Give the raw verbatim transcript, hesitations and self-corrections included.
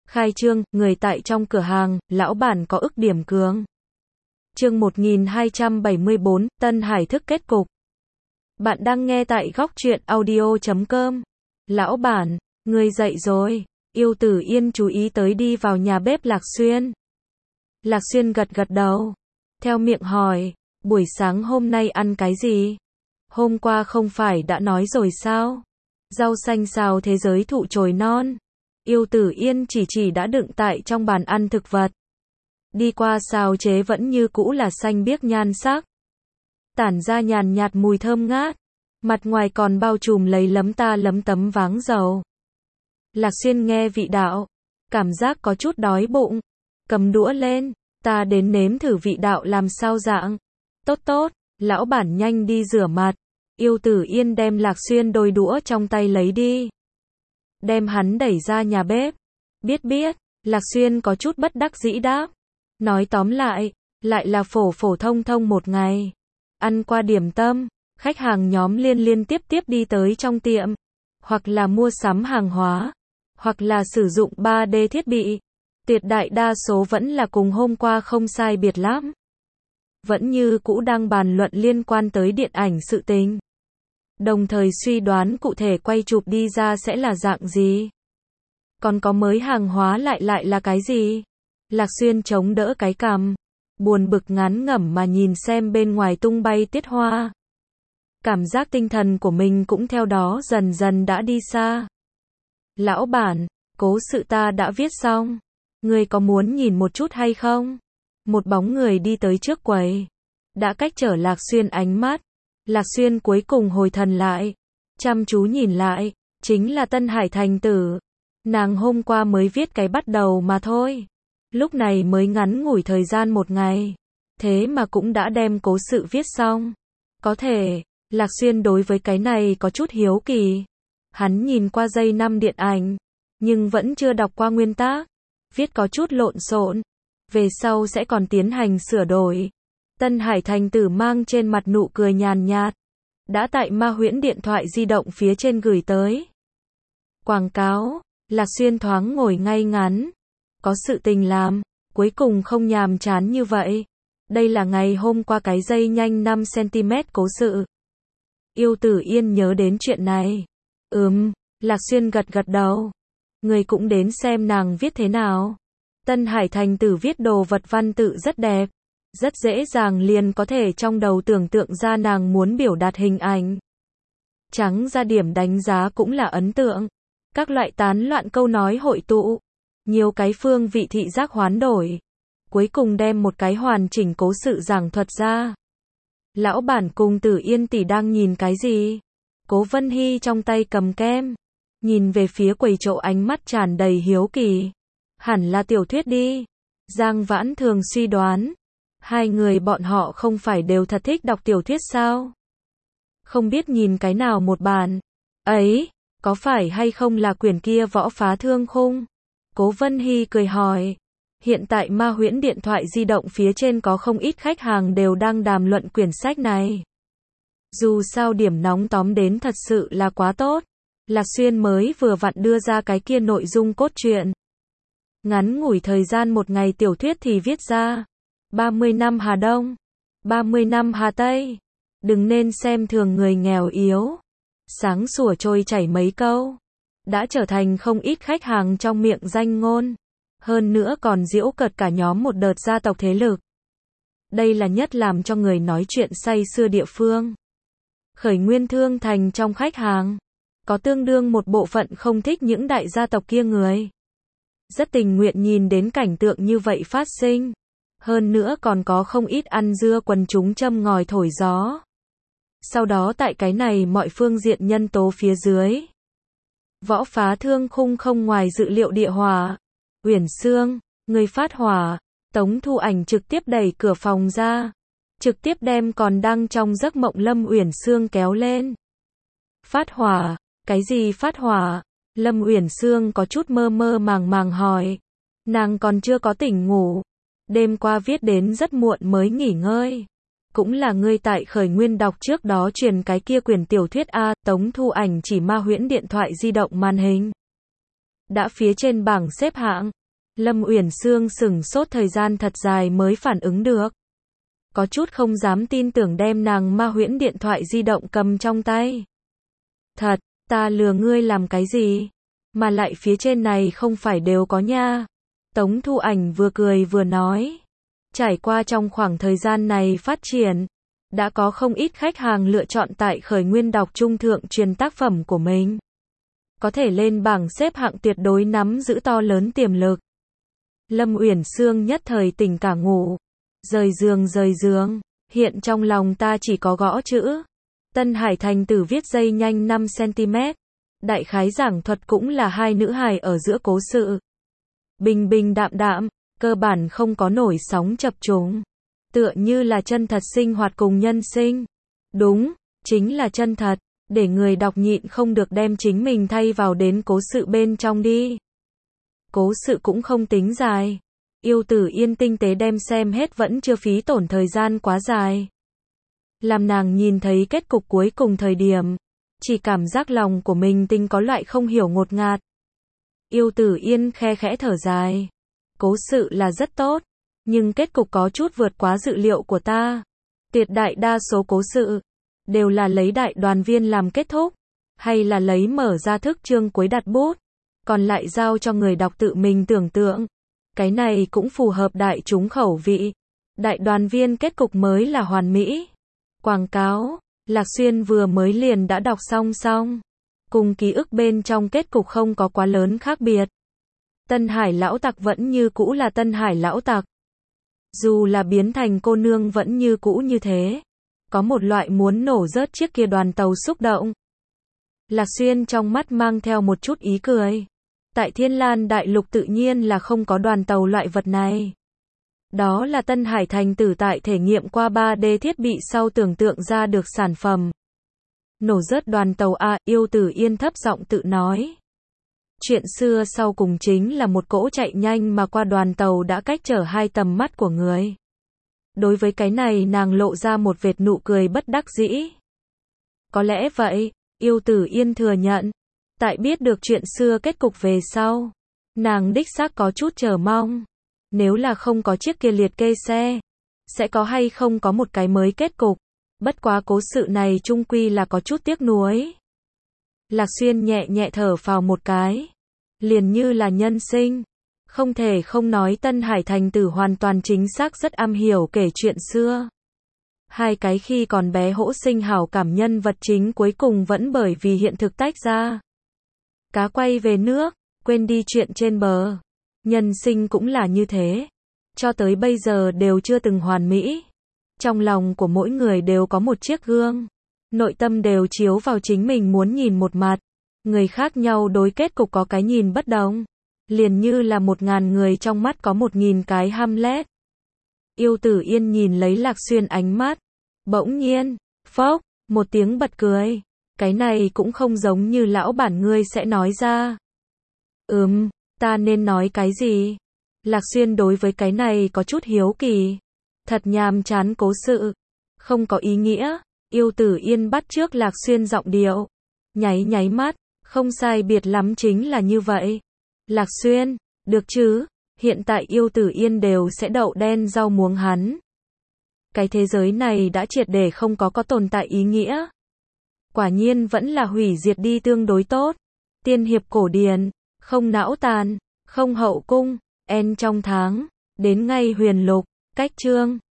Khai trương, người tại trong cửa hàng, lão bản có ức điểm cường. Chương một nghìn hai trăm bảy mươi bốn, Tân Hải thức kết cục. Bạn đang nghe tại góc truyện audio chấm com. Lão bản, người dậy rồi. Yêu Tử Yên chú ý tới đi vào nhà bếp Lạc Xuyên. Lạc Xuyên gật gật đầu. Theo miệng hỏi, buổi sáng hôm nay ăn cái gì? Hôm qua không phải đã nói rồi sao? Rau xanh xào thế giới thụ chồi non. Yêu Tử Yên chỉ chỉ đã đựng tại trong bàn ăn thực vật. Đi qua xào chế vẫn như cũ là xanh biếc nhan sắc. Tản ra nhàn nhạt mùi thơm ngát. Mặt ngoài còn bao trùm lấy lấm ta lấm tấm váng dầu. Lạc Xuyên nghe vị đạo. Cảm giác có chút đói bụng. Cầm đũa lên. Ta đến nếm thử vị đạo làm sao dạng. Tốt tốt, lão bản nhanh đi rửa mặt. Yêu Tử Yên đem Lạc Xuyên đôi đũa trong tay lấy đi. Đem hắn đẩy ra nhà bếp. Biết biết, Lạc Xuyên có chút bất đắc dĩ đáp. Nói tóm lại, lại là phổ phổ thông thông một ngày. Ăn qua điểm tâm, khách hàng nhóm liên liên tiếp tiếp đi tới trong tiệm. Hoặc là mua sắm hàng hóa, hoặc là sử dụng ba D thiết bị. Tuyệt đại đa số vẫn là cùng hôm qua không sai biệt lắm. Vẫn như cũ đang bàn luận liên quan tới điện ảnh sự tình. Đồng thời suy đoán cụ thể quay chụp đi ra sẽ là dạng gì. Còn có mới hàng hóa lại lại là cái gì? Lạc Xuyên chống đỡ cái cằm. Buồn bực ngán ngẩm mà nhìn xem bên ngoài tung bay tiết hoa. Cảm giác tinh thần của mình cũng theo đó dần dần đã đi xa. Lão bản, cố sự ta đã viết xong. Ngươi có muốn nhìn một chút hay không? Một bóng người đi tới trước quầy. Đã cách trở Lạc Xuyên ánh mắt. Lạc Xuyên cuối cùng hồi thần lại. Chăm chú nhìn lại. Chính là Tân Hải thành tử. Nàng hôm qua mới viết cái bắt đầu mà thôi. Lúc này mới ngắn ngủi thời gian một ngày. Thế mà cũng đã đem cố sự viết xong. Có thể, Lạc Xuyên đối với cái này có chút hiếu kỳ. Hắn nhìn qua dây năm điện ảnh. Nhưng vẫn chưa đọc qua nguyên tác. Viết có chút lộn xộn. Về sau sẽ còn tiến hành sửa đổi. Tân Hải thành tử mang trên mặt nụ cười nhàn nhạt. Đã tại Ma Huyễn điện thoại di động phía trên gửi tới. Quảng cáo. Lạc Xuyên thoáng ngồi ngay ngắn. Có sự tình làm. Cuối cùng không nhàm chán như vậy. Đây là ngày hôm qua cái dây nhanh năm xăng-ti-mét cố sự. Yêu Tử Yên nhớ đến chuyện này. Ừm. Lạc Xuyên gật gật đầu. Người cũng đến xem nàng viết thế nào. Tân Hải thành tử viết đồ vật văn tự rất đẹp. Rất dễ dàng liền có thể trong đầu tưởng tượng ra nàng muốn biểu đạt hình ảnh. Trắng ra điểm đánh giá cũng là ấn tượng. Các loại tán loạn câu nói hội tụ. Nhiều cái phương vị thị giác hoán đổi. Cuối cùng đem một cái hoàn chỉnh cố sự giảng thuật ra. Lão bản cùng Tử Yên tỷ đang nhìn cái gì? Cố Vân Hy trong tay cầm kem. Nhìn về phía quầy chỗ ánh mắt tràn đầy hiếu kỳ. Hẳn là tiểu thuyết đi. Giang Vãn thường suy đoán. Hai người bọn họ không phải đều thật thích đọc tiểu thuyết sao? Không biết nhìn cái nào một bản. Ấy, có phải hay không là quyển kia Võ Phá Thương Khung? Cố Vân Hy cười hỏi. Hiện tại Ma Huyễn điện thoại di động phía trên có không ít khách hàng đều đang đàm luận quyển sách này. Dù sao điểm nóng tóm đến thật sự là quá tốt. Lạc Xuyên mới vừa vặn đưa ra cái kia nội dung cốt truyện. Ngắn ngủi thời gian một ngày tiểu thuyết thì viết ra. ba mươi năm Hà Đông. ba mươi năm Hà Tây. Đừng nên xem thường người nghèo yếu. Sáng sủa trôi chảy mấy câu. Đã trở thành không ít khách hàng trong miệng danh ngôn. Hơn nữa còn giễu cợt cả nhóm một đợt gia tộc thế lực. Đây là nhất làm cho người nói chuyện say sưa địa phương. Khởi nguyên thương thành trong khách hàng. Có tương đương một bộ phận không thích những đại gia tộc kia người. Rất tình nguyện nhìn đến cảnh tượng như vậy phát sinh. Hơn nữa còn có không ít ăn dưa quần chúng châm ngòi thổi gió. Sau đó tại cái này mọi phương diện nhân tố phía dưới. Võ Phá Thương Khung không ngoài dự liệu địa hỏa. Uyển Sương, người phát hỏa. Tống Thu Ảnh trực tiếp đẩy cửa phòng ra. Trực tiếp đem còn đang trong giấc mộng Lâm Uyển Sương kéo lên. Phát hỏa, cái gì phát hỏa? Lâm Uyển Sương có chút mơ mơ màng màng hỏi. Nàng còn chưa có tỉnh ngủ. Đêm qua viết đến rất muộn mới nghỉ ngơi. Cũng là ngươi tại khởi nguyên đọc trước đó truyền cái kia quyển tiểu thuyết A. Tống Thu Ảnh chỉ Ma Huyễn điện thoại di động màn hình. Đã phía trên bảng xếp hạng. Lâm Uyển Sương sửng sốt thời gian thật dài mới phản ứng được. Có chút không dám tin tưởng đem nàng ma huyễn điện thoại di động cầm trong tay. Thật, ta lừa ngươi làm cái gì? Mà lại phía trên này không phải đều có nha. Tống Thu Ảnh vừa cười vừa nói. Trải qua trong khoảng thời gian này phát triển, đã có không ít khách hàng lựa chọn tại Khởi Nguyên đọc trung thượng truyền tác phẩm của mình. Có thể lên bảng xếp hạng tuyệt đối nắm giữ to lớn tiềm lực. Lâm Uyển Sương nhất thời tỉnh cả ngủ. Rời giường rời giường, hiện trong lòng ta chỉ có gõ chữ. Tân Hải Thành Tử viết dây nhanh năm xăng-ti-mét. Đại khái giảng thuật cũng là hai nữ hài ở giữa cố sự. Bình bình đạm đạm, cơ bản không có nổi sóng chập trùng. Tựa như là chân thật sinh hoạt cùng nhân sinh. Đúng, chính là chân thật, để người đọc nhịn không được đem chính mình thay vào đến cố sự bên trong đi. Cố sự cũng không tính dài. Yêu Tử Yên tinh tế đem xem hết vẫn chưa phí tổn thời gian quá dài. Làm nàng nhìn thấy kết cục cuối cùng thời điểm, chỉ cảm giác lòng của mình tinh có loại không hiểu ngột ngạt. Yêu Tử Yên khe khẽ thở dài. Cố sự là rất tốt, nhưng kết cục có chút vượt quá dự liệu của ta. Tuyệt đại đa số cố sự đều là lấy đại đoàn viên làm kết thúc, hay là lấy mở ra thức chương cuối đặt bút, còn lại giao cho người đọc tự mình tưởng tượng. Cái này cũng phù hợp đại chúng khẩu vị. Đại đoàn viên kết cục mới là hoàn mỹ. Quảng cáo, Lạc Xuyên vừa mới liền đã đọc xong xong. Cùng ký ức bên trong kết cục không có quá lớn khác biệt. Tân Hải lão tặc vẫn như cũ là Tân Hải lão tặc. Dù là biến thành cô nương vẫn như cũ như thế. Có một loại muốn nổ rớt chiếc kia đoàn tàu xúc động. Lạc Xuyên trong mắt mang theo một chút ý cười. Tại Thiên Lan Đại Lục tự nhiên là không có đoàn tàu loại vật này. Đó là Tân Hải Thành Tử tại thể nghiệm qua ba D thiết bị sau tưởng tượng ra được sản phẩm. Nổ rớt đoàn tàu A, Yêu Tử Yên thấp giọng tự nói. Chuyện xưa sau cùng chính là một cỗ chạy nhanh mà qua đoàn tàu đã cách trở hai tầm mắt của người. Đối với cái này nàng lộ ra một vệt nụ cười bất đắc dĩ. Có lẽ vậy, Yêu Tử Yên thừa nhận. Tại biết được chuyện xưa kết cục về sau, nàng đích xác có chút chờ mong. Nếu là không có chiếc kia liệt kê xe, sẽ có hay không có một cái mới kết cục. Bất quá cố sự này chung quy là có chút tiếc nuối. Lạc Xuyên nhẹ nhẹ thở phào một cái. Liền như là nhân sinh. Không thể không nói Tân Hải Thành Tử hoàn toàn chính xác rất am hiểu kể chuyện xưa. Hai cái khi còn bé hỗ sinh hảo cảm nhân vật chính cuối cùng vẫn bởi vì hiện thực tách ra. Cá quay về nước, quên đi chuyện trên bờ. Nhân sinh cũng là như thế. Cho tới bây giờ đều chưa từng hoàn mỹ. Trong lòng của mỗi người đều có một chiếc gương. Nội tâm đều chiếu vào chính mình muốn nhìn một mặt. Người khác nhau đối kết cục có cái nhìn bất đồng. Liền như là một ngàn người trong mắt có một nghìn cái Hamlet. Yêu Tử Yên nhìn lấy Lạc Xuyên ánh mắt. Bỗng nhiên, phốc, một tiếng bật cười. Cái này cũng không giống như lão bản ngươi sẽ nói ra. Ừm, ta nên nói cái gì? Lạc Xuyên đối với cái này có chút hiếu kỳ. Thật nhàm chán cố sự. Không có ý nghĩa. Yêu Tử Yên bắt chước Lạc Xuyên giọng điệu. Nháy nháy mắt. Không sai biệt lắm chính là như vậy. Lạc Xuyên, được chứ? Hiện tại Yêu Tử Yên đều sẽ đậu đen rau muống hắn. Cái thế giới này đã triệt để không có có tồn tại ý nghĩa. Quả nhiên vẫn là hủy diệt đi tương đối tốt. Tiên hiệp cổ điển, không não tàn, không hậu cung, en trong tháng, đến ngay huyền lục, cách chương.